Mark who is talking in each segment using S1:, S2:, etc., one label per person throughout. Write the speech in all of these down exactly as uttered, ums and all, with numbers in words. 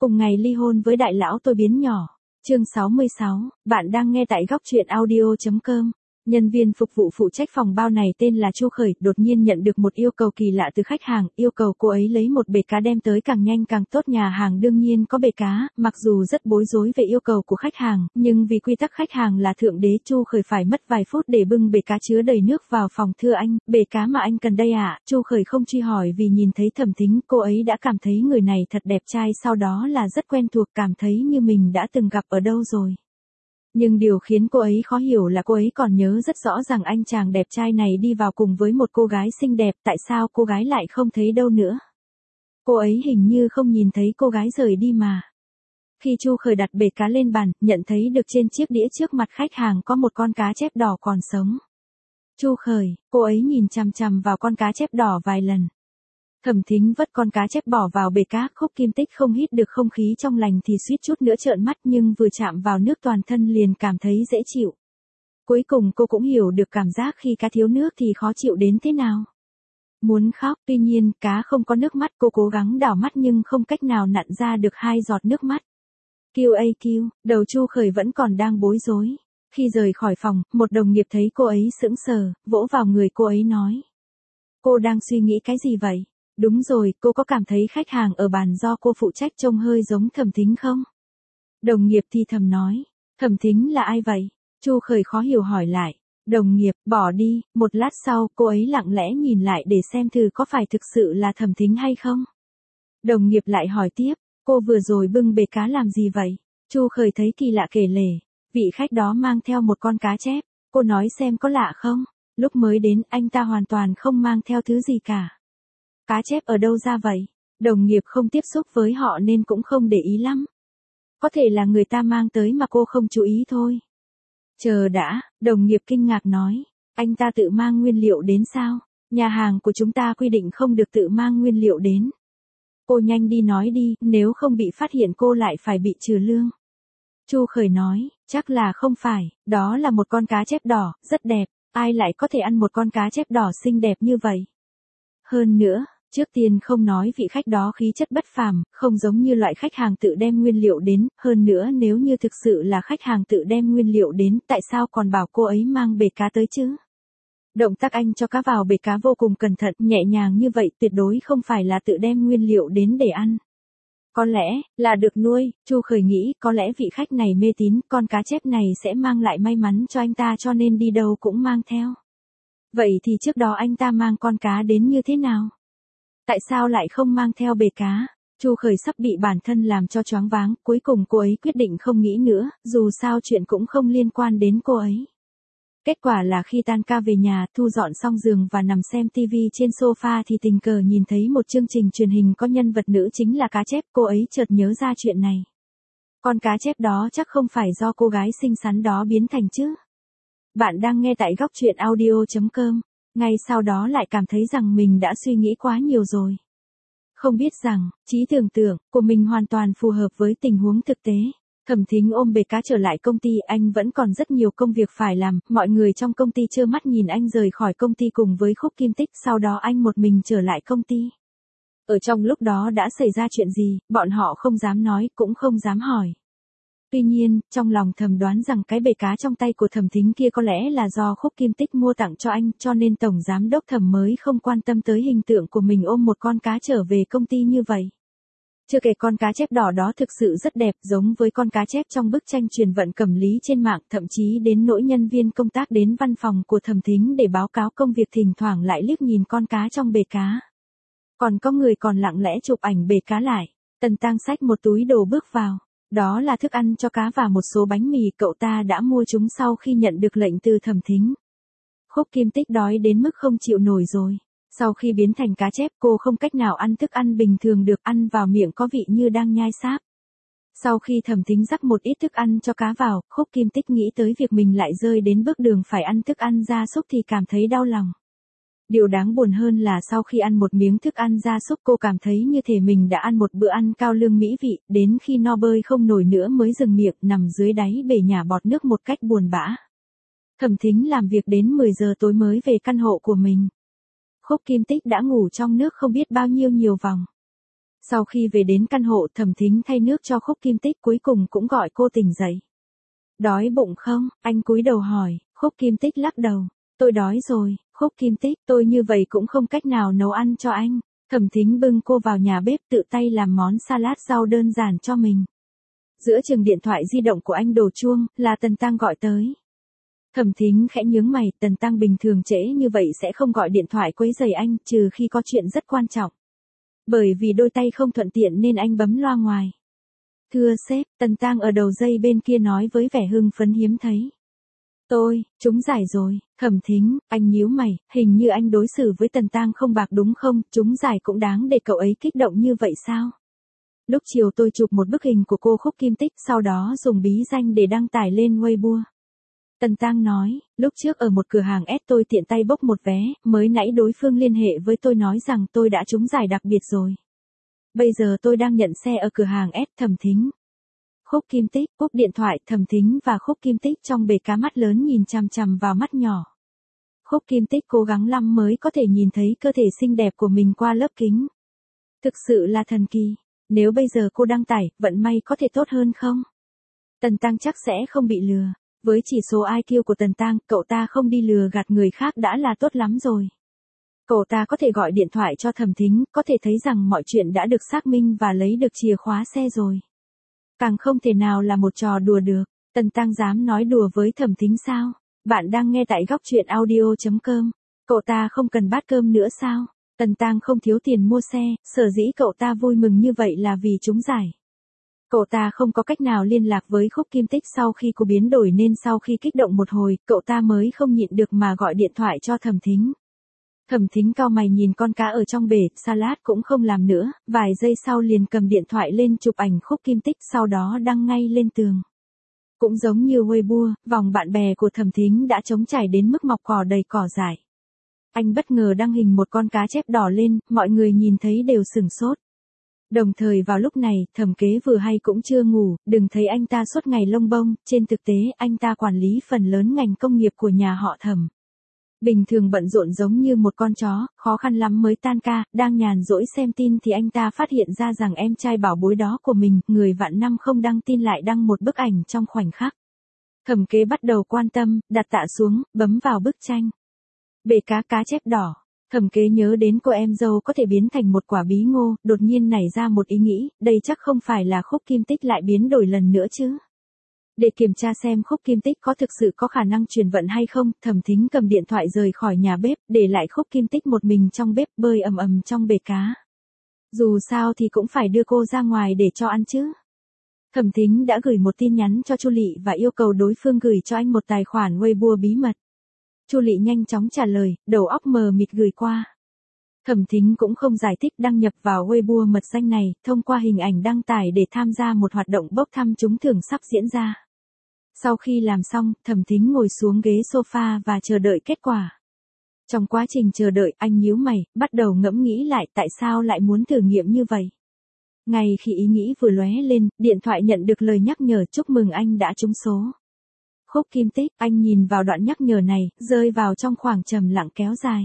S1: Cùng ngày ly hôn với đại lão tôi biến nhỏ. Chương sáu mươi sáu, bạn đang nghe tại góc truyện audio chấm com. Nhân viên phục vụ phụ trách phòng bao này tên là Chu Khởi, đột nhiên nhận được một yêu cầu kỳ lạ từ khách hàng, yêu cầu cô ấy lấy một bể cá đem tới càng nhanh càng tốt. Nhà hàng đương nhiên có bể cá, mặc dù rất bối rối về yêu cầu của khách hàng, nhưng vì quy tắc khách hàng là thượng đế, Chu Khởi phải mất vài phút để bưng bể cá chứa đầy nước vào phòng. Thưa anh, bể cá mà anh cần đây ạ. Chu Khởi không truy hỏi vì nhìn thấy Thẩm Thính, cô ấy đã cảm thấy người này thật đẹp trai, sau đó là rất quen thuộc, cảm thấy như mình đã từng gặp ở đâu rồi. Nhưng điều khiến cô ấy khó hiểu là cô ấy còn nhớ rất rõ rằng anh chàng đẹp trai này đi vào cùng với một cô gái xinh đẹp, tại sao cô gái lại không thấy đâu nữa? Cô ấy hình như không nhìn thấy cô gái rời đi mà. Khi Chu Khởi đặt bể cá lên bàn, nhận thấy được trên chiếc đĩa trước mặt khách hàng có một con cá chép đỏ còn sống. Chu Khởi, cô ấy nhìn chằm chằm vào con cá chép đỏ vài lần. Thẩm Thính vất con cá chép bỏ vào bể cá, Khúc Kim Tích không hít được không khí trong lành thì suýt chút nữa trợn mắt, nhưng vừa chạm vào nước toàn thân liền cảm thấy dễ chịu. Cuối cùng cô cũng hiểu được cảm giác khi cá thiếu nước thì khó chịu đến thế nào. Muốn khóc, tuy nhiên cá không có nước mắt, cô cố gắng đảo mắt nhưng không cách nào nặn ra được hai giọt nước mắt. Kiu a kiu, đầu Chu Khởi vẫn còn đang bối rối. Khi rời khỏi phòng, một đồng nghiệp thấy cô ấy sững sờ, vỗ vào người cô ấy nói. Cô đang suy nghĩ cái gì vậy? Đúng rồi, cô có cảm thấy khách hàng ở bàn do cô phụ trách trông hơi giống Thẩm Thính không? Đồng nghiệp thì thầm nói. Thẩm Thính là ai vậy? Chu Khởi khó hiểu hỏi lại. Đồng nghiệp, bỏ đi. Một lát sau, cô ấy lặng lẽ nhìn lại để xem thử có phải thực sự là Thẩm Thính hay không. Đồng nghiệp lại hỏi tiếp. Cô vừa rồi bưng bể cá làm gì vậy? Chu Khởi thấy kỳ lạ kể lể. Vị khách đó mang theo một con cá chép. Cô nói xem có lạ không? Lúc mới đến, anh ta hoàn toàn không mang theo thứ gì cả. Cá chép ở đâu ra vậy? Đồng nghiệp không tiếp xúc với họ nên cũng không để ý lắm. Có thể là người ta mang tới mà cô không chú ý thôi. Chờ đã, đồng nghiệp kinh ngạc nói. Anh ta tự mang nguyên liệu đến sao? Nhà hàng của chúng ta quy định không được tự mang nguyên liệu đến. Cô nhanh đi nói đi, nếu không bị phát hiện cô lại phải bị trừ lương. Chu Khởi nói, chắc là không phải, đó là một con cá chép đỏ, rất đẹp, ai lại có thể ăn một con cá chép đỏ xinh đẹp như vậy? Hơn nữa, trước tiên không nói vị khách đó khí chất bất phàm, không giống như loại khách hàng tự đem nguyên liệu đến, hơn nữa nếu như thực sự là khách hàng tự đem nguyên liệu đến, tại sao còn bảo cô ấy mang bể cá tới chứ? Động tác anh cho cá vào bể cá vô cùng cẩn thận, nhẹ nhàng như vậy, tuyệt đối không phải là tự đem nguyên liệu đến để ăn. Có lẽ, là được nuôi, Chu Khởi nghĩ, có lẽ vị khách này mê tín, con cá chép này sẽ mang lại may mắn cho anh ta cho nên đi đâu cũng mang theo. Vậy thì trước đó anh ta mang con cá đến như thế nào? Tại sao lại không mang theo bể cá? Chu Khởi sắp bị bản thân làm cho choáng váng, cuối cùng cô ấy quyết định không nghĩ nữa, dù sao chuyện cũng không liên quan đến cô ấy. Kết quả là khi tan ca về nhà, thu dọn xong giường và nằm xem tivi trên sofa thì tình cờ nhìn thấy một chương trình truyền hình có nhân vật nữ chính là cá chép, cô ấy chợt nhớ ra chuyện này. Con cá chép đó chắc không phải do cô gái xinh xắn đó biến thành chứ? Bạn đang nghe tại góc truyện audio chấm com, ngay sau đó lại cảm thấy rằng mình đã suy nghĩ quá nhiều rồi. Không biết rằng, trí tưởng tượng của mình hoàn toàn phù hợp với tình huống thực tế. Thẩm Thính ôm bể cá trở lại công ty, anh vẫn còn rất nhiều công việc phải làm, mọi người trong công ty trơ mắt nhìn anh rời khỏi công ty cùng với Khúc Kim Tích, sau đó anh một mình trở lại công ty. Ở trong lúc đó đã xảy ra chuyện gì, bọn họ không dám nói, cũng không dám hỏi. Tuy nhiên, trong lòng thầm đoán rằng cái bể cá trong tay của Thẩm Thính kia có lẽ là do Khúc Kim Tích mua tặng cho anh, cho nên Tổng Giám đốc Thẩm mới không quan tâm tới hình tượng của mình ôm một con cá trở về công ty như vậy. Chưa kể con cá chép đỏ đó thực sự rất đẹp, giống với con cá chép trong bức tranh truyền vận Cẩm Lý trên mạng, thậm chí đến nỗi nhân viên công tác đến văn phòng của Thẩm Thính để báo cáo công việc thỉnh thoảng lại liếc nhìn con cá trong bể cá. Còn có người còn lặng lẽ chụp ảnh bể cá lại. Tần Tăng xách một túi đồ bước vào. Đó là thức ăn cho cá và một số bánh mì, cậu ta đã mua chúng sau khi nhận được lệnh từ Thẩm Thính. Khúc Kim Tích đói đến mức không chịu nổi rồi. Sau khi biến thành cá chép, cô không cách nào ăn thức ăn bình thường được, ăn vào miệng có vị như đang nhai sáp. Sau khi Thẩm Thính rắc một ít thức ăn cho cá vào, Khúc Kim Tích nghĩ tới việc mình lại rơi đến bước đường phải ăn thức ăn gia súc thì cảm thấy đau lòng. Điều đáng buồn hơn là sau khi ăn một miếng thức ăn gia súc cô cảm thấy như thể mình đã ăn một bữa ăn cao lương mỹ vị, đến khi no bơi không nổi nữa mới dừng miệng, nằm dưới đáy bể nhả bọt nước một cách buồn bã. Thẩm Thính làm việc đến mười giờ tối mới về căn hộ của mình. Khúc Kim Tích đã ngủ trong nước không biết bao nhiêu nhiều vòng. Sau khi về đến căn hộ, Thẩm Thính thay nước cho Khúc Kim Tích, cuối cùng cũng gọi cô tỉnh dậy. Đói bụng không? Anh cúi đầu hỏi. Khúc Kim Tích lắc đầu. Tôi đói rồi. Khúc Kim Tích, tôi như vậy cũng không cách nào nấu ăn cho anh. Thẩm Thính bưng cô vào nhà bếp, tự tay làm món salad rau đơn giản cho mình. Giữa chừng điện thoại di động của anh đổ chuông, là Tần Tăng gọi tới. Thẩm Thính khẽ nhướng mày, Tần Tăng bình thường trễ như vậy sẽ không gọi điện thoại quấy rầy anh, trừ khi có chuyện rất quan trọng. Bởi vì đôi tay không thuận tiện nên anh bấm loa ngoài. Thưa sếp, Tần Tăng ở đầu dây bên kia nói với vẻ hưng phấn hiếm thấy. Tôi, chúng giải rồi. Thẩm Thính, anh nhíu mày, hình như anh đối xử với Tần Tăng không bạc đúng không, chúng giải cũng đáng để cậu ấy kích động như vậy sao? Lúc chiều tôi chụp một bức hình của cô Khúc Kim Tích, sau đó dùng bí danh để đăng tải lên Weibo. Tần Tăng nói, lúc trước ở một cửa hàng S tôi tiện tay bốc một vé, mới nãy đối phương liên hệ với tôi nói rằng tôi đã trúng giải đặc biệt rồi. Bây giờ tôi đang nhận xe ở cửa hàng S. Thẩm Thính. Khúc Kim Tích, cúp điện thoại, Thẩm Thính và Khúc Kim Tích trong bể cá mắt lớn nhìn chằm chằm vào mắt nhỏ. Khúc Kim Tích cố gắng lắm mới có thể nhìn thấy cơ thể xinh đẹp của mình qua lớp kính. Thực sự là thần kỳ. Nếu bây giờ cô đăng tải, vận may có thể tốt hơn không? Tần Tăng chắc sẽ không bị lừa. Với chỉ số i kiu của Tần Tăng, cậu ta không đi lừa gạt người khác đã là tốt lắm rồi. Cậu ta có thể gọi điện thoại cho Thẩm Thính, có thể thấy rằng mọi chuyện đã được xác minh và lấy được chìa khóa xe rồi. Càng không thể nào là một trò đùa được. Tần Tăng dám nói đùa với Thẩm Thính sao? Bạn đang nghe tại góc truyện audio chấm com. Cậu ta không cần bát cơm nữa sao? Tần Tăng không thiếu tiền mua xe, sở dĩ cậu ta vui mừng như vậy là vì trúng giải. Cậu ta không có cách nào liên lạc với Khúc Kim Tích sau khi cô biến đổi nên sau khi kích động một hồi, cậu ta mới không nhịn được mà gọi điện thoại cho Thẩm Thính. Thẩm Thính cau mày nhìn con cá ở trong bể, salad cũng không làm nữa, vài giây sau liền cầm điện thoại lên chụp ảnh Khúc Kim Tích sau đó đăng ngay lên tường. Cũng giống như Weibo, vòng bạn bè của Thẩm Thính đã trống trải đến mức mọc cỏ đầy cỏ dại. Anh bất ngờ đăng hình một con cá chép đỏ lên, mọi người nhìn thấy đều sửng sốt. Đồng thời vào lúc này, Thẩm Kế vừa hay cũng chưa ngủ, đừng thấy anh ta suốt ngày lông bông, trên thực tế anh ta quản lý phần lớn ngành công nghiệp của nhà họ Thẩm. Bình thường bận rộn giống như một con chó, khó khăn lắm mới tan ca, đang nhàn rỗi xem tin thì anh ta phát hiện ra rằng em trai bảo bối đó của mình, người vạn năm không đăng tin lại đăng một bức ảnh trong khoảnh khắc. Thẩm Kế bắt đầu quan tâm, đặt tạ xuống, bấm vào bức tranh. Bể cá cá chép đỏ. Thẩm Kế nhớ đến cô em dâu có thể biến thành một quả bí ngô, đột nhiên nảy ra một ý nghĩ, đây chắc không phải là Khúc Kim Tích lại biến đổi lần nữa chứ. Để kiểm tra xem Khúc Kim Tích có thực sự có khả năng truyền vận hay không, Thẩm Thính cầm điện thoại rời khỏi nhà bếp, để lại Khúc Kim Tích một mình trong bếp bơi ầm ầm trong bể cá. Dù sao thì cũng phải đưa cô ra ngoài để cho ăn chứ. Thẩm Thính đã gửi một tin nhắn cho Chu Lị và yêu cầu đối phương gửi cho anh một tài khoản Weibo bí mật. Chu Lị nhanh chóng trả lời, đầu óc mờ mịt gửi qua. Thẩm Thính cũng không giải thích, đăng nhập vào Weibo mật danh này, thông qua hình ảnh đăng tải để tham gia một hoạt động bốc thăm trúng thưởng sắp diễn ra. Sau khi làm xong, Thẩm Thính ngồi xuống ghế sofa và chờ đợi kết quả. Trong quá trình chờ đợi, anh nhíu mày, bắt đầu ngẫm nghĩ lại tại sao lại muốn thử nghiệm như vậy. Ngay khi ý nghĩ vừa lóe lên, điện thoại nhận được lời nhắc nhở chúc mừng anh đã trúng số. Khúc Kim Tích, anh nhìn vào đoạn nhắc nhở này, rơi vào trong khoảng trầm lặng kéo dài.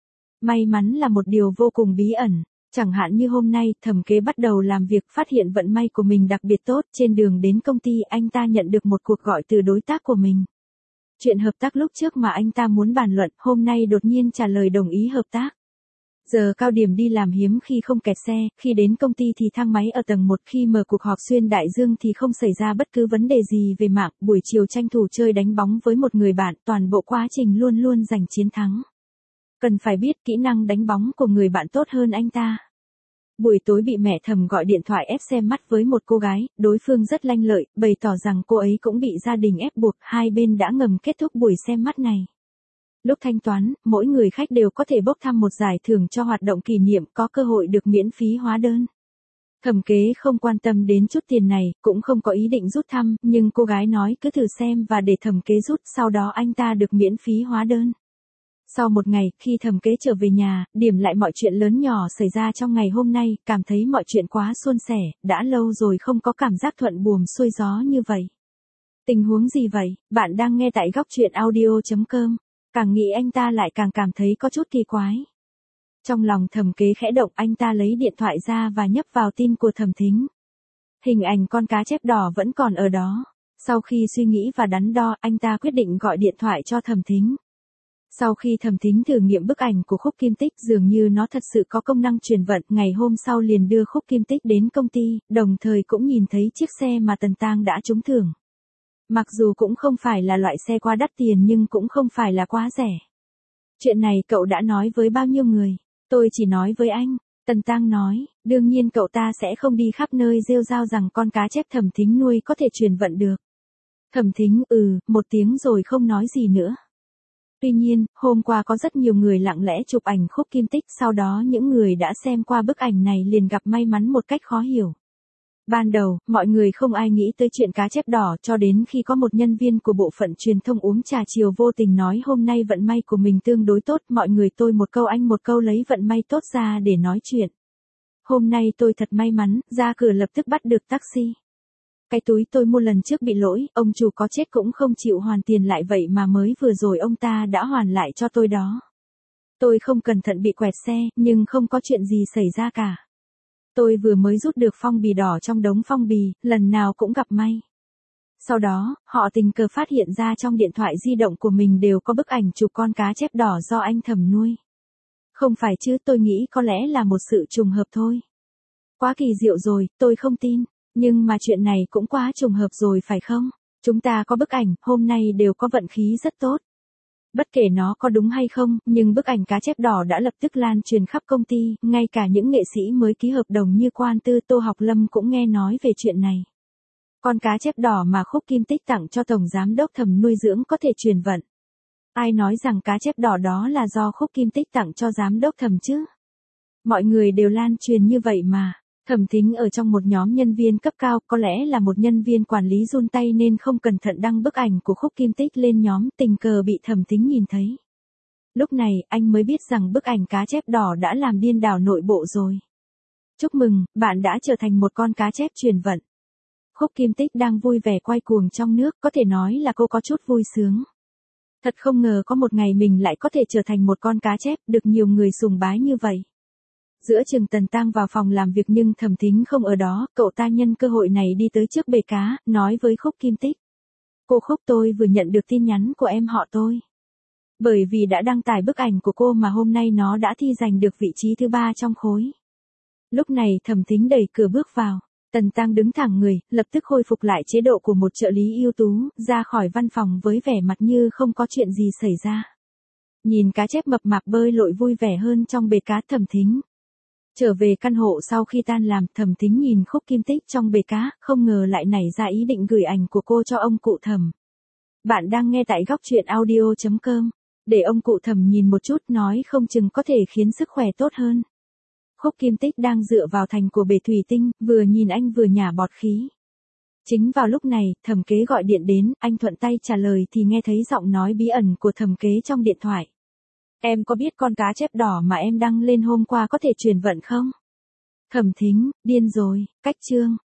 S1: May mắn là một điều vô cùng bí ẩn. Chẳng hạn như hôm nay, Thẩm Kế bắt đầu làm việc, phát hiện vận may của mình đặc biệt tốt, trên đường đến công ty anh ta nhận được một cuộc gọi từ đối tác của mình. Chuyện hợp tác lúc trước mà anh ta muốn bàn luận, hôm nay đột nhiên trả lời đồng ý hợp tác. Giờ cao điểm đi làm hiếm khi không kẹt xe, khi đến công ty thì thang máy ở tầng một, khi mở cuộc họp xuyên đại dương thì không xảy ra bất cứ vấn đề gì về mạng, buổi chiều tranh thủ chơi đánh bóng với một người bạn, toàn bộ quá trình luôn luôn giành chiến thắng. Cần phải biết kỹ năng đánh bóng của người bạn tốt hơn anh ta. Buổi tối bị mẹ Thẩm gọi điện thoại ép xem mắt với một cô gái, đối phương rất lanh lợi, bày tỏ rằng cô ấy cũng bị gia đình ép buộc, hai bên đã ngầm kết thúc buổi xem mắt này. Lúc thanh toán, mỗi người khách đều có thể bốc thăm một giải thưởng cho hoạt động kỷ niệm, có cơ hội được miễn phí hóa đơn. Thẩm Kế không quan tâm đến chút tiền này, cũng không có ý định rút thăm, nhưng cô gái nói cứ thử xem và để Thẩm Kế rút, sau đó anh ta được miễn phí hóa đơn. Sau một ngày, khi Thẩm Kế trở về nhà, điểm lại mọi chuyện lớn nhỏ xảy ra trong ngày hôm nay, cảm thấy mọi chuyện quá suôn sẻ, đã lâu rồi không có cảm giác thuận buồm xuôi gió như vậy. Tình huống gì vậy? Bạn đang nghe tại góc truyện audio chấm com. Càng nghĩ anh ta lại càng cảm thấy có chút kỳ quái. Trong lòng Thẩm Kế khẽ động, anh ta lấy điện thoại ra và nhấp vào tin của Thẩm Thính. Hình ảnh con cá chép đỏ vẫn còn ở đó. Sau khi suy nghĩ và đắn đo, anh ta quyết định gọi điện thoại cho Thẩm Thính. Sau khi Thẩm Thính thử nghiệm bức ảnh của Khúc Kim Tích, dường như nó thật sự có công năng truyền vận, ngày hôm sau liền đưa Khúc Kim Tích đến công ty, đồng thời cũng nhìn thấy chiếc xe mà Tần Tang đã trúng thưởng. Mặc dù cũng không phải là loại xe quá đắt tiền nhưng cũng không phải là quá rẻ. Chuyện này cậu đã nói với bao nhiêu người? Tôi chỉ nói với anh. Tần Tang nói, đương nhiên cậu ta sẽ không đi khắp nơi rêu rao rằng con cá chép Thẩm Thính nuôi có thể truyền vận được. Thẩm Thính ừ, một tiếng rồi không nói gì nữa. Tuy nhiên, hôm qua có rất nhiều người lặng lẽ chụp ảnh Khúc Kim Tích, sau đó những người đã xem qua bức ảnh này liền gặp may mắn một cách khó hiểu. Ban đầu, mọi người không ai nghĩ tới chuyện cá chép đỏ cho đến khi có một nhân viên của bộ phận truyền thông uống trà chiều vô tình nói hôm nay vận may của mình tương đối tốt, mọi người tôi một câu anh một câu lấy vận may tốt ra để nói chuyện. Hôm nay tôi thật may mắn, ra cửa lập tức bắt được taxi. Cái túi tôi mua lần trước bị lỗi, ông chủ có chết cũng không chịu hoàn tiền lại vậy mà mới vừa rồi ông ta đã hoàn lại cho tôi đó. Tôi không cẩn thận bị quẹt xe, nhưng không có chuyện gì xảy ra cả. Tôi vừa mới rút được phong bì đỏ trong đống phong bì, lần nào cũng gặp may. Sau đó, họ tình cờ phát hiện ra trong điện thoại di động của mình đều có bức ảnh chụp con cá chép đỏ do anh Thẩm nuôi. Không phải chứ, tôi nghĩ có lẽ là một sự trùng hợp thôi. Quá kỳ diệu rồi, tôi không tin. Nhưng mà chuyện này cũng quá trùng hợp rồi phải không? Chúng ta có bức ảnh, hôm nay đều có vận khí rất tốt. Bất kể nó có đúng hay không, nhưng bức ảnh cá chép đỏ đã lập tức lan truyền khắp công ty, ngay cả những nghệ sĩ mới ký hợp đồng như Quan Tư, Tô Học Lâm cũng nghe nói về chuyện này. Con cá chép đỏ mà Khúc Kim Tích tặng cho Tổng Giám đốc Thẩm nuôi dưỡng có thể truyền vận. Ai nói rằng cá chép đỏ đó là do Khúc Kim Tích tặng cho Giám đốc Thẩm chứ? Mọi người đều lan truyền như vậy mà. Thẩm Thính ở trong một nhóm nhân viên cấp cao, có lẽ là một nhân viên quản lý run tay nên không cẩn thận đăng bức ảnh của Khúc Kim Tích lên nhóm, tình cờ bị Thẩm Thính nhìn thấy. Lúc này, anh mới biết rằng bức ảnh cá chép đỏ đã làm điên đảo nội bộ rồi. Chúc mừng, bạn đã trở thành một con cá chép truyền vận. Khúc Kim Tích đang vui vẻ quay cuồng trong nước, có thể nói là cô có chút vui sướng. Thật không ngờ có một ngày mình lại có thể trở thành một con cá chép, được nhiều người sùng bái như vậy. Giữa chừng Tần Tang vào phòng làm việc nhưng Thẩm Thính không ở đó, cậu ta nhân cơ hội này đi tới trước bể cá, nói với Khúc Kim Tích. Cô Khúc, tôi vừa nhận được tin nhắn của em họ tôi. Bởi vì đã đăng tải bức ảnh của cô mà hôm nay nó đã thi giành được vị trí thứ ba trong khối. Lúc này Thẩm Thính đẩy cửa bước vào. Tần Tang đứng thẳng người, lập tức khôi phục lại chế độ của một trợ lý ưu tú, ra khỏi văn phòng với vẻ mặt như không có chuyện gì xảy ra. Nhìn cá chép mập mạp bơi lội vui vẻ hơn trong bể cá, Thẩm Thính trở về căn hộ sau khi tan làm. Thẩm Thính nhìn Khúc Kim Tích trong bể cá, không ngờ lại nảy ra ý định gửi ảnh của cô cho ông cụ Thẩm. Bạn đang nghe tại góc truyện audio chấm com. Để ông cụ Thẩm nhìn một chút, nói không chừng có thể khiến sức khỏe tốt hơn. Khúc Kim Tích đang dựa vào thành của bể thủy tinh, vừa nhìn anh vừa nhả bọt khí. Chính vào lúc này, Thẩm Kế gọi điện đến, anh thuận tay trả lời thì nghe thấy giọng nói bí ẩn của Thẩm Kế trong điện thoại. Em có biết con cá chép đỏ mà em đăng lên hôm qua có thể truyền vận không? Thẩm Thính, điên rồi, cách chương.